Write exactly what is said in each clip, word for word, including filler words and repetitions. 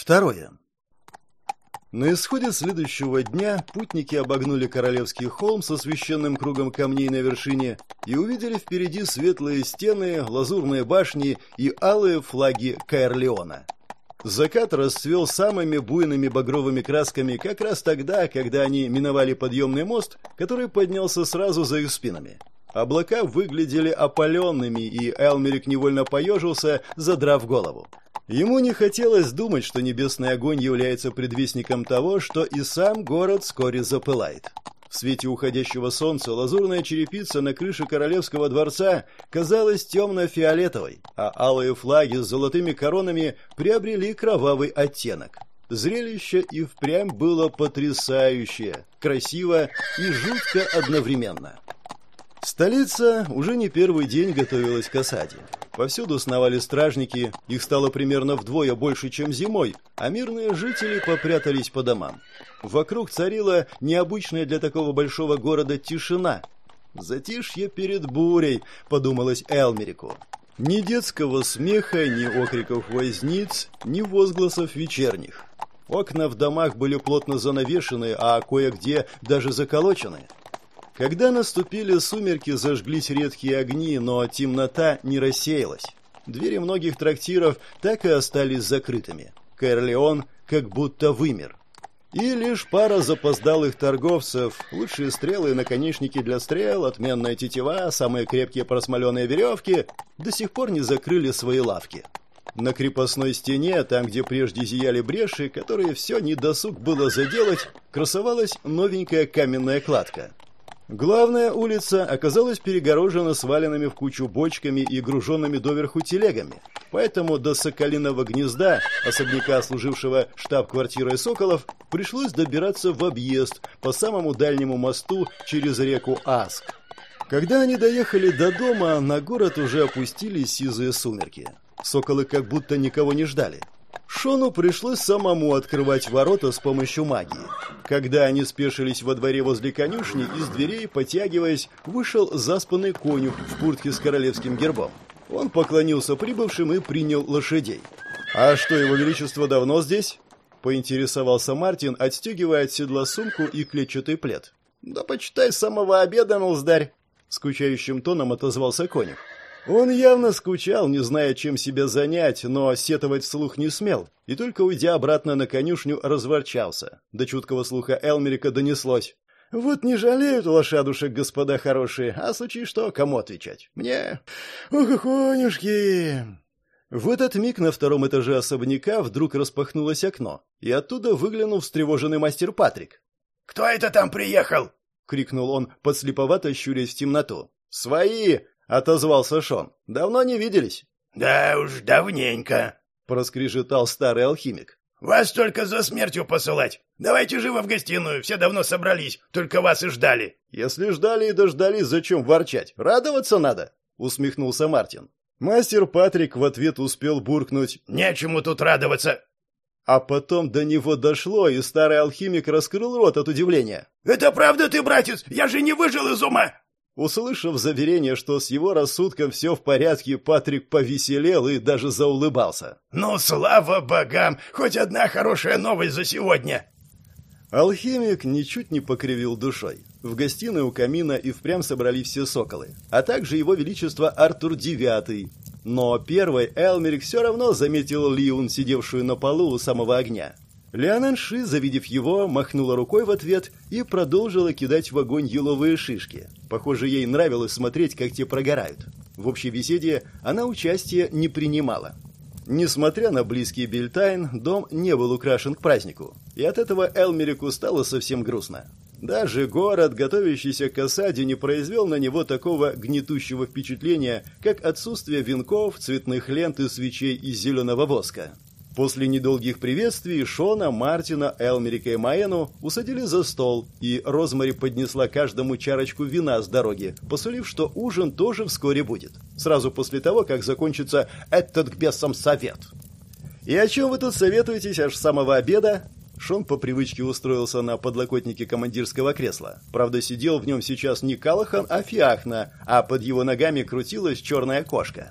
Второе. На исходе следующего дня путники обогнули Королевский холм со священным кругом камней на вершине и увидели впереди светлые стены, лазурные башни и алые флаги Каэрлеона. Закат расцвел самыми буйными багровыми красками как раз тогда, когда они миновали подъемный мост, который поднялся сразу за их спинами. Облака выглядели опаленными, и Элмерик невольно поежился, задрав голову. Ему не хотелось думать, что небесный огонь является предвестником того, что и сам город вскоре запылает. В свете уходящего солнца лазурная черепица на крыше королевского дворца казалась темно-фиолетовой, а алые флаги с золотыми коронами приобрели кровавый оттенок. Зрелище и впрямь было потрясающее, красиво и жутко одновременно. Столица уже не первый день готовилась к осаде. Повсюду сновали стражники, их стало примерно вдвое больше, чем зимой, а мирные жители попрятались по домам. Вокруг царила необычная для такого большого города тишина. «Затишье перед бурей», — подумалось Элмерику. Ни детского смеха, ни окриков возниц, ни возгласов вечерних. Окна в домах были плотно занавешены, а кое-где даже заколочены. Когда наступили сумерки, зажглись редкие огни, но темнота не рассеялась. Двери многих трактиров так и остались закрытыми. Каэрлеон как будто вымер. И лишь пара запоздалых торговцев, лучшие стрелы и наконечники для стрел, отменная тетива, самые крепкие просмоленные веревки, до сих пор не закрыли свои лавки. На крепостной стене, там, где прежде зияли бреши, которые все недосуг было заделать, красовалась новенькая каменная кладка. Главная улица оказалась перегорожена сваленными в кучу бочками и груженными доверху телегами, поэтому до Соколиного гнезда, особняка, служившего штаб-квартирой Соколов, пришлось добираться в объезд по самому дальнему мосту через реку Аск. Когда они доехали до дома, на город уже опустились сизые сумерки. Соколы как будто никого не ждали. Шону пришлось самому открывать ворота с помощью магии. Когда они спешились во дворе возле конюшни, из дверей, потягиваясь, вышел заспанный конюх в куртке с королевским гербом. Он поклонился прибывшим и принял лошадей. «А что, его величество давно здесь?» — поинтересовался Мартин, отстегивая от седла сумку и клетчатый плед. «Да почитай, с самого обеда, милздарь!» — скучающим тоном отозвался конюх. Он явно скучал, не зная, чем себя занять, но сетовать вслух не смел, и только уйдя обратно на конюшню, разворчался. До чуткого слуха Элмерика донеслось: «Вот не жалеют лошадушек, господа хорошие, а случай что, кому отвечать? Мне? Ох, конюшки!» В этот миг на втором этаже особняка вдруг распахнулось окно, и оттуда выглянул встревоженный мастер Патрик. «Кто это там приехал?» — крикнул он, подслеповато щурясь в темноту. «Свои!» — отозвался Шон. «Давно не виделись». «Да уж, давненько», — проскрежетал старый алхимик. «Вас только за смертью посылать. Давайте живо в гостиную, все давно собрались, только вас и ждали». «Если ждали и дождались, зачем ворчать? Радоваться надо», — усмехнулся Мартин. Мастер Патрик в ответ успел буркнуть: «Нечему тут радоваться». А потом до него дошло, и старый алхимик раскрыл рот от удивления. «Это правда ты, братец? Я же не выжил из ума!» Услышав заверение, что с его рассудком все в порядке, Патрик повеселел и даже заулыбался. «Ну, слава богам! Хоть одна хорошая новость за сегодня!» Алхимик ничуть не покривил душой. В гостиной у камина и впрямь собрались все соколы, а также его величество Артур девятый. Но первый Элмерик все равно заметил Лиун, сидевшую на полу у самого огня. Лиананши, завидев его, махнула рукой в ответ и продолжила кидать в огонь еловые шишки. Похоже, ей нравилось смотреть, как те прогорают. В общей беседе она участия не принимала. Несмотря на близкий Бельтайн, дом не был украшен к празднику, и от этого Элмерику стало совсем грустно. Даже город, готовящийся к осаде, не произвел на него такого гнетущего впечатления, как отсутствие венков, цветных лент и свечей из зеленого воска. После недолгих приветствий Шона, Мартина, Элмерика и Маэну усадили за стол, и Розмари поднесла каждому чарочку вина с дороги, посулив, что ужин тоже вскоре будет, сразу после того, как закончится этот к бесам совет. «И о чем вы тут советуетесь аж с самого обеда?» Шон по привычке устроился на подлокотнике командирского кресла. Правда, сидел в нем сейчас не Калахан, а Фиахна, а под его ногами крутилась черная кошка.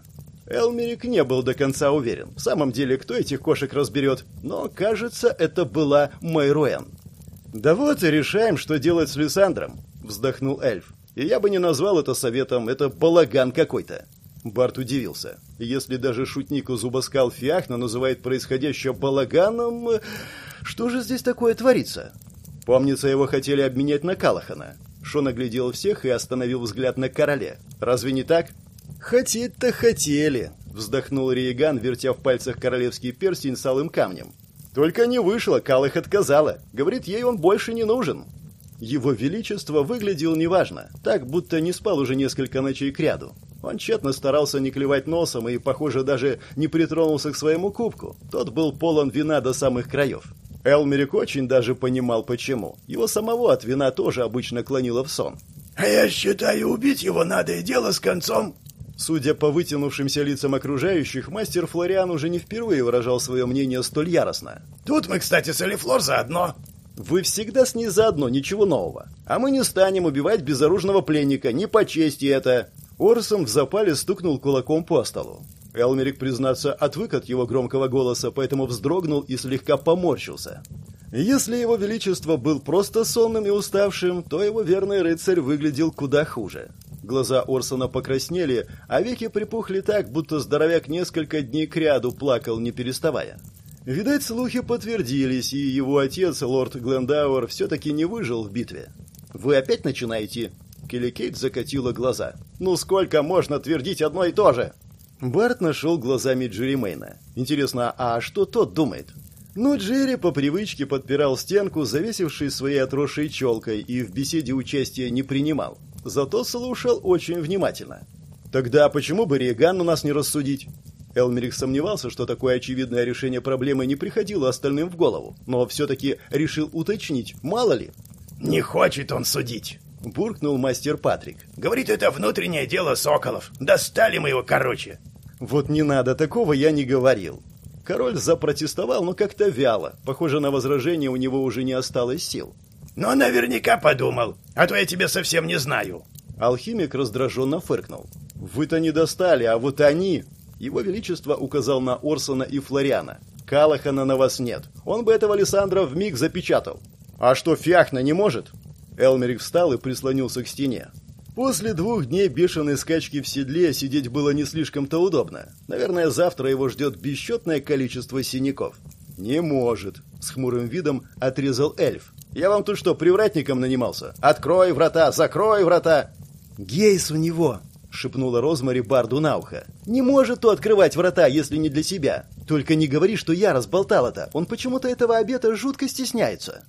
Элмерик не был до конца уверен, в самом деле, кто этих кошек разберет, но, кажется, это была Мэйруэн. «Да вот и решаем, что делать с Лиссандром», — вздохнул эльф. «И я бы не назвал это советом, это балаган какой-то». Барт удивился. Если даже шутник у зубоскал Фиахна называет происходящее балаганом, что же здесь такое творится? Помнится, его хотели обменять на Калахана. Шон оглядел всех и остановил взгляд на короле. «Разве не так?» «Хотеть-то хотели», — вздохнул Риеган, вертя в пальцах королевский перстень с алым камнем. «Только не вышло, Калах отказала. Говорит, ей он больше не нужен». Его Величество выглядел неважно, так будто не спал уже несколько ночей кряду. Он тщетно старался не клевать носом и, похоже, даже не притронулся к своему кубку. Тот был полон вина до самых краев. Элмерик очень даже понимал, почему. Его самого от вина тоже обычно клонило в сон. «А я считаю, убить его надо, и дело с концом». Судя по вытянувшимся лицам окружающих, мастер Флориан уже не впервые выражал свое мнение столь яростно. «Тут мы, кстати, с Элифлор заодно». «Вы всегда с ней заодно, ничего нового. А мы не станем убивать безоружного пленника, не по чести это». Орсон в запале стукнул кулаком по столу. Элмерик, признаться, отвык от его громкого голоса, поэтому вздрогнул и слегка поморщился. Если его величество был просто сонным и уставшим, то его верный рыцарь выглядел куда хуже. Глаза Орсона покраснели, а веки припухли так, будто здоровяк несколько дней кряду плакал, не переставая. Видать, слухи подтвердились, и его отец, лорд Глендауэр, все-таки не выжил в битве. «Вы опять начинаете?» Келли Кейт закатила глаза. «Ну сколько можно твердить одно и то же?» Барт нашел глазами Джерри Мэйна. «Интересно, а что тот думает?» Но Джерри по привычке подпирал стенку, завесившей своей отросшей челкой, и в беседе участия не принимал. Зато слушал очень внимательно. «Тогда почему бы Риегану нас не рассудить?» Элмерик сомневался, что такое очевидное решение проблемы не приходило остальным в голову, но все-таки решил уточнить, мало ли. «Не хочет он судить», — буркнул мастер Патрик. «Говорит, это внутреннее дело соколов. Достали мы его короче». «Вот не надо, такого я не говорил». Король запротестовал, но как-то вяло. Похоже, на возражение у него уже не осталось сил. «Но наверняка подумал, а то я тебя совсем не знаю». Алхимик раздраженно фыркнул. «Вы-то не достали, а вот они...» Его Величество указал на Орсона и Флориана. «Калахана на вас нет. Он бы этого Лиссандра вмиг запечатал». «А что, Фиахна не может?» Элмерик встал и прислонился к стене. После двух дней бешеной скачки в седле сидеть было не слишком-то удобно. Наверное, завтра его ждет бесчетное количество синяков. «Не может», — с хмурым видом отрезал эльф. «Я вам тут что, привратником нанимался? Открой врата, закрой врата!» «Гейс у него!» — шепнула Розмари Барду на ухо. «Не может то открывать врата, если не для себя. Только не говори, что я разболтал это. Он почему-то этого обета жутко стесняется».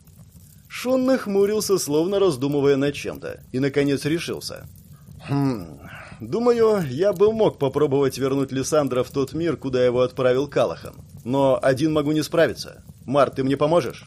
Шон нахмурился, словно раздумывая над чем-то, и, наконец, решился. «Хм... Думаю, я бы мог попробовать вернуть Лиссандра в тот мир, куда его отправил Калахан. Но один могу не справиться. Март, ты мне поможешь?»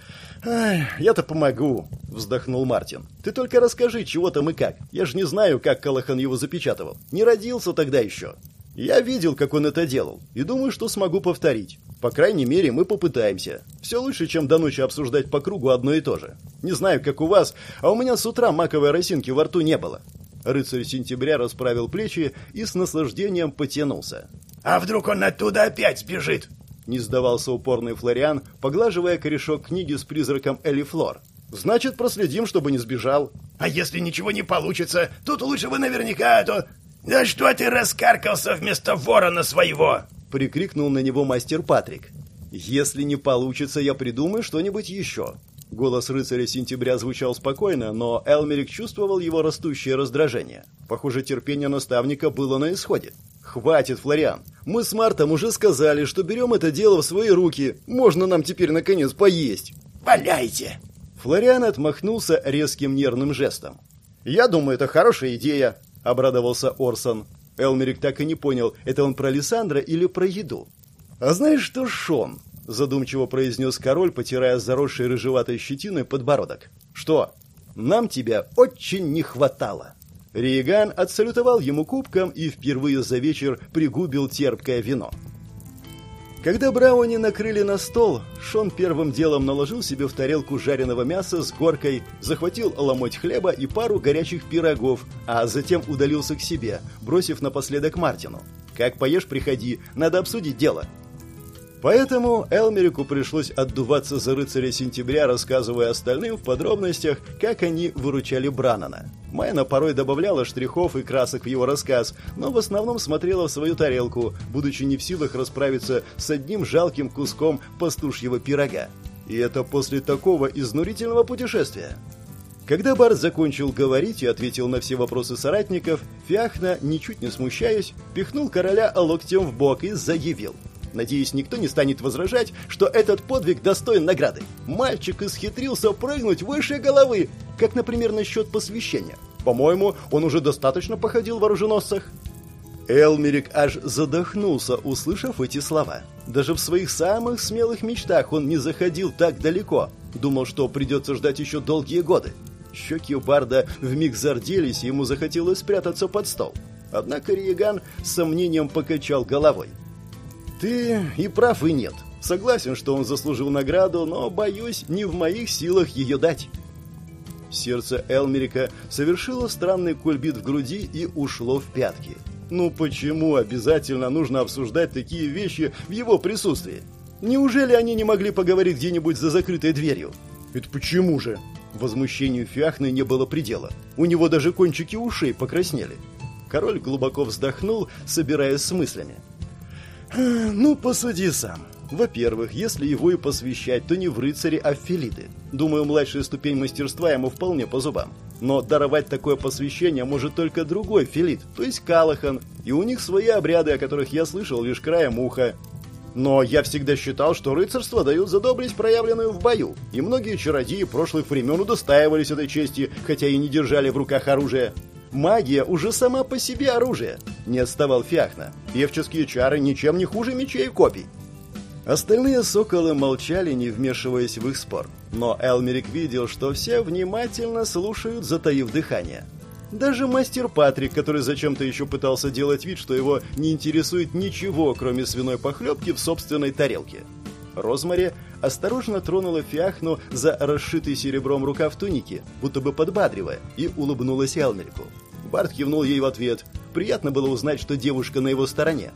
«Ай, я-то помогу», — вздохнул Мартин. «Ты только расскажи, чего там и как. Я же не знаю, как Калахан его запечатывал. Не родился тогда еще. Я видел, как он это делал, и думаю, что смогу повторить. По крайней мере, мы попытаемся. Все лучше, чем до ночи обсуждать по кругу одно и то же. Не знаю, как у вас, а у меня с утра маковой росинки во рту не было». Рыцарь Сентября расправил плечи и с наслаждением потянулся. «А вдруг он оттуда опять сбежит?» Не сдавался упорный Флориан, поглаживая корешок книги с призраком Элифлор. «Значит, проследим, чтобы не сбежал». «А если ничего не получится, тут лучше бы наверняка, а то...» «Да что ты раскаркался вместо ворона своего?» — прикрикнул на него мастер Патрик. «Если не получится, я придумаю что-нибудь еще». Голос рыцаря Сентября звучал спокойно, но Элмерик чувствовал его растущее раздражение. Похоже, терпение наставника было на исходе. «Хватит, Флориан. Мы с Мартом уже сказали, что берем это дело в свои руки. Можно нам теперь, наконец, поесть». «Валяйте!» Флориан отмахнулся резким нервным жестом. «Я думаю, это хорошая идея», — обрадовался Орсон. Элмерик так и не понял, это он про Лиссандра или про еду. «А знаешь что, Шон?» — задумчиво произнес король, потирая заросшей рыжеватой щетиной подбородок. «Что? Нам тебя очень не хватало». Риеган отсалютовал ему кубком и впервые за вечер пригубил терпкое вино. Когда брауни накрыли на стол, Шон первым делом наложил себе в тарелку жареного мяса с горкой, захватил ломоть хлеба и пару горячих пирогов, а затем удалился к себе, бросив напоследок Мартину. Как поешь, приходи, надо обсудить дело». Поэтому Элмерику пришлось отдуваться за рыцаря сентября, рассказывая остальным в подробностях, как они выручали Браннана. Майна порой добавляла штрихов и красок в его рассказ, но в основном смотрела в свою тарелку, будучи не в силах расправиться с одним жалким куском пастушьего пирога. И это после такого изнурительного путешествия. Когда Барт закончил говорить и ответил на все вопросы соратников, Фиахна, ничуть не смущаясь, пихнул короля локтем в бок и заявил: «Надеюсь, никто не станет возражать, что этот подвиг достоин награды. Мальчик исхитрился прыгнуть выше головы, как, например, насчет посвящения. По-моему, он уже достаточно походил в оруженосцах». Элмерик аж задохнулся, услышав эти слова. Даже в своих самых смелых мечтах он не заходил так далеко. Думал, что придется ждать еще долгие годы. Щеки у Барда вмиг зарделись, и ему захотелось спрятаться под стол. Однако Риеган с сомнением покачал головой. «Ты и прав, и нет. Согласен, что он заслужил награду, но, боюсь, не в моих силах ее дать». Сердце Элмерика совершило странный кульбит в груди и ушло в пятки. Ну почему обязательно нужно обсуждать такие вещи в его присутствии? Неужели они не могли поговорить где-нибудь за закрытой дверью? Это почему же? Возмущению Фиахны не было предела. У него даже кончики ушей покраснели. Король глубоко вздохнул, собираясь с мыслями. «Ну, посуди сам. Во-первых, если его и посвящать, то не в рыцари, а в филиды. Думаю, младшая ступень мастерства ему вполне по зубам. Но даровать такое посвящение может только другой филид, то есть Калахан, и у них свои обряды, о которых я слышал лишь краем уха. Но я всегда считал, что рыцарство дают за доблесть, проявленную в бою, и многие чародеи прошлых времен удостаивались этой чести, хотя и не держали в руках оружие. Магия уже сама по себе оружие», — не отставал Фиахна. «Певческие чары ничем не хуже мечей и копий». Остальные соколы молчали, не вмешиваясь в их спор. Но Элмерик видел, что все внимательно слушают, затаив дыхание. Даже мастер Патрик, который зачем-то еще пытался делать вид, что его не интересует ничего, кроме свиной похлебки в собственной тарелке. Розмари осторожно тронула Фиахну за расшитый серебром рукав туники, будто бы подбадривая, и улыбнулась Элмерику. Барт кивнул ей в ответ. Приятно было узнать, что девушка на его стороне.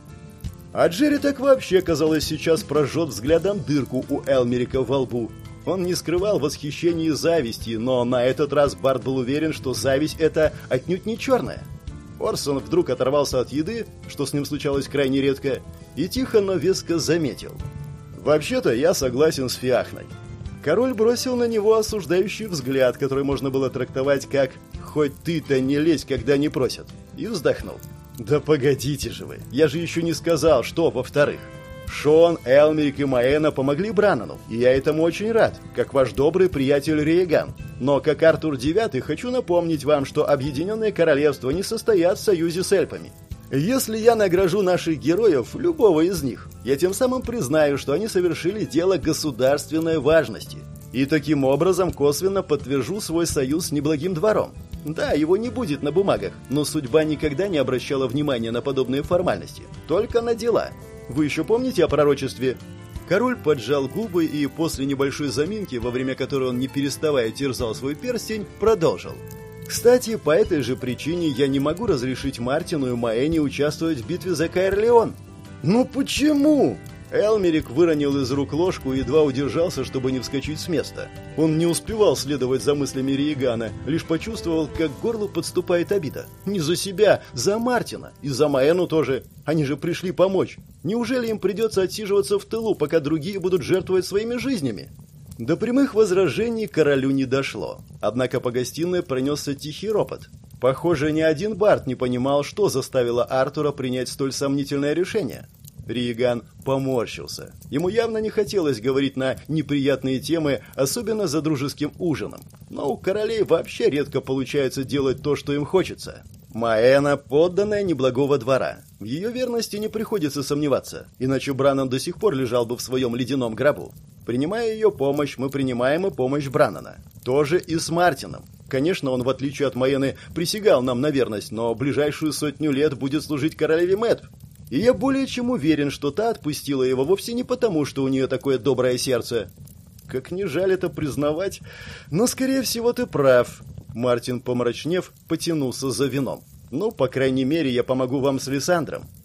А Джерри так вообще, казалось, сейчас прожжет взглядом дырку у Элмерика во лбу. Он не скрывал восхищения и зависти, но на этот раз Барт был уверен, что зависть это отнюдь не черная. Орсон вдруг оторвался от еды, что с ним случалось крайне редко, и тихо, но веско заметил: «Вообще-то я согласен с Фиахной». Король бросил на него осуждающий взгляд, который можно было трактовать как «хоть ты-то не лезь, когда не просят», и вздохнул. «Да погодите же вы, я же еще не сказал, что во-вторых. Шон, Элмерик и Маэна помогли Браннану, и я этому очень рад, как ваш добрый приятель Риеган. Но как Артур девятый хочу напомнить вам, что Объединенные Королевства не состоят в союзе с эльфами. Если я награжу наших героев, любого из них, я тем самым признаю, что они совершили дело государственной важности. И таким образом косвенно подтвержу свой союз с неблагим двором. Да, его не будет на бумагах, но судьба никогда не обращала внимания на подобные формальности, только на дела. Вы еще помните о пророчестве?» Король поджал губы и после небольшой заминки, во время которой он не переставая терзал свой перстень, продолжил. «Кстати, по этой же причине я не могу разрешить Мартину и Маэне участвовать в битве за Каэр-Леон». «Ну почему?» Элмерик выронил из рук ложку и едва удержался, чтобы не вскочить с места. Он не успевал следовать за мыслями Риегана, лишь почувствовал, как к горлу подступает обида. Не за себя, за Мартина. И за Маэну тоже. Они же пришли помочь. Неужели им придется отсиживаться в тылу, пока другие будут жертвовать своими жизнями? До прямых возражений королю не дошло. Однако по гостиной пронесся тихий ропот. Похоже, ни один бард не понимал, что заставило Артура принять столь сомнительное решение. Риеган поморщился. Ему явно не хотелось говорить на неприятные темы, особенно за дружеским ужином. Но у королей вообще редко получается делать то, что им хочется. Маэна – подданная неблагого двора. В ее верности не приходится сомневаться, иначе Браннан до сих пор лежал бы в своем ледяном гробу. Принимая ее помощь, мы принимаем и помощь Браннана. Тоже и с Мартином. Конечно, он, в отличие от Маэны, присягал нам на верность, но ближайшую сотню лет будет служить королеве Мэтт. И я более чем уверен, что та отпустила его вовсе не потому, что у нее такое доброе сердце. Как ни жаль это признавать, но, скорее всего, ты прав. Мартин, помрачнев, потянулся за вином. Ну, по крайней мере, я помогу вам с Лиссандром.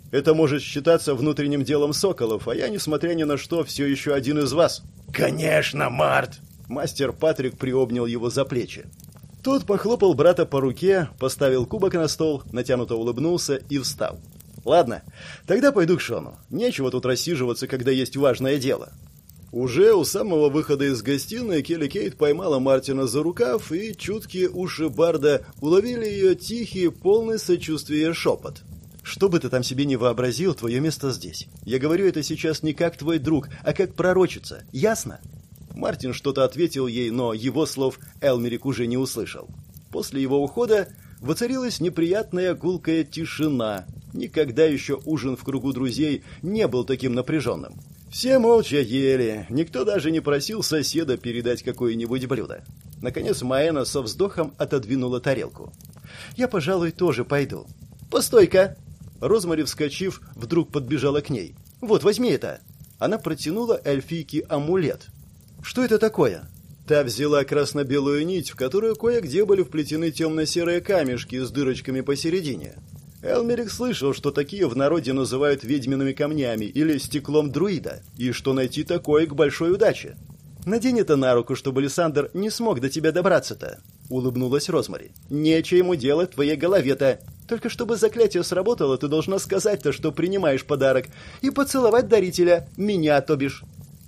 Это может считаться внутренним делом соколов, а я, несмотря ни на что, все еще один из вас». «Конечно, Март!» Мастер Патрик приобнял его за плечи. Тот похлопал брата по руке, поставил кубок на стол, натянуто улыбнулся и встал. «Ладно, тогда пойду к Шону. Нечего тут рассиживаться, когда есть важное дело». Уже у самого выхода из гостиной Келли Кейт поймала Мартина за рукав, и чуткие уши Барда уловили ее тихий, полный сочувствия шепот. «Что бы ты там себе не вообразил, твое место здесь. Я говорю это сейчас не как твой друг, а как пророчица. Ясно?» Мартин что-то ответил ей, но его слов Элмерик уже не услышал. После его ухода воцарилась неприятная гулкая тишина. Никогда еще ужин в кругу друзей не был таким напряженным. Все молча ели, никто даже не просил соседа передать какое-нибудь блюдо. Наконец Маэна со вздохом отодвинула тарелку. «Я, пожалуй, тоже пойду». «Постой-ка!» Розмари, вскочив, вдруг подбежала к ней. «Вот, возьми это!» Она протянула эльфийке амулет. «Что это такое?» Та взяла красно-белую нить, в которую кое-где были вплетены темно-серые камешки с дырочками посередине. Элмерик слышал, что такие в народе называют ведьмиными камнями или стеклом друида, и что найти такое к большой удаче. «Надень это на руку, чтобы Лиссандр не смог до тебя добраться-то», — улыбнулась Розмари. «Нечего ему делать в твоей голове-то. Только чтобы заклятие сработало, ты должна сказать-то, что принимаешь подарок, и поцеловать дарителя, меня, то бишь».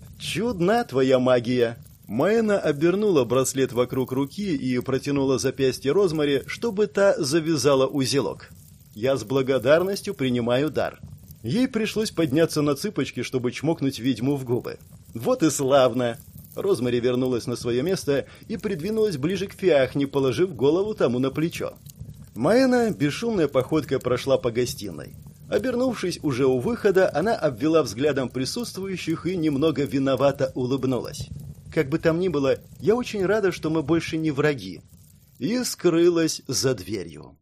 «Чудна твоя магия!» Маэна обернула браслет вокруг руки и протянула запястье Розмари, чтобы та завязала узелок. «Я с благодарностью принимаю дар». Ей пришлось подняться на цыпочки, чтобы чмокнуть ведьму в губы. «Вот и славно!» Розмари вернулась на свое место и придвинулась ближе к Фиахне, положив голову тому на плечо. Маэна бесшумной походкой прошла по гостиной. Обернувшись уже у выхода, она обвела взглядом присутствующих и немного виновато улыбнулась. «Как бы там ни было, я очень рада, что мы больше не враги». И скрылась за дверью.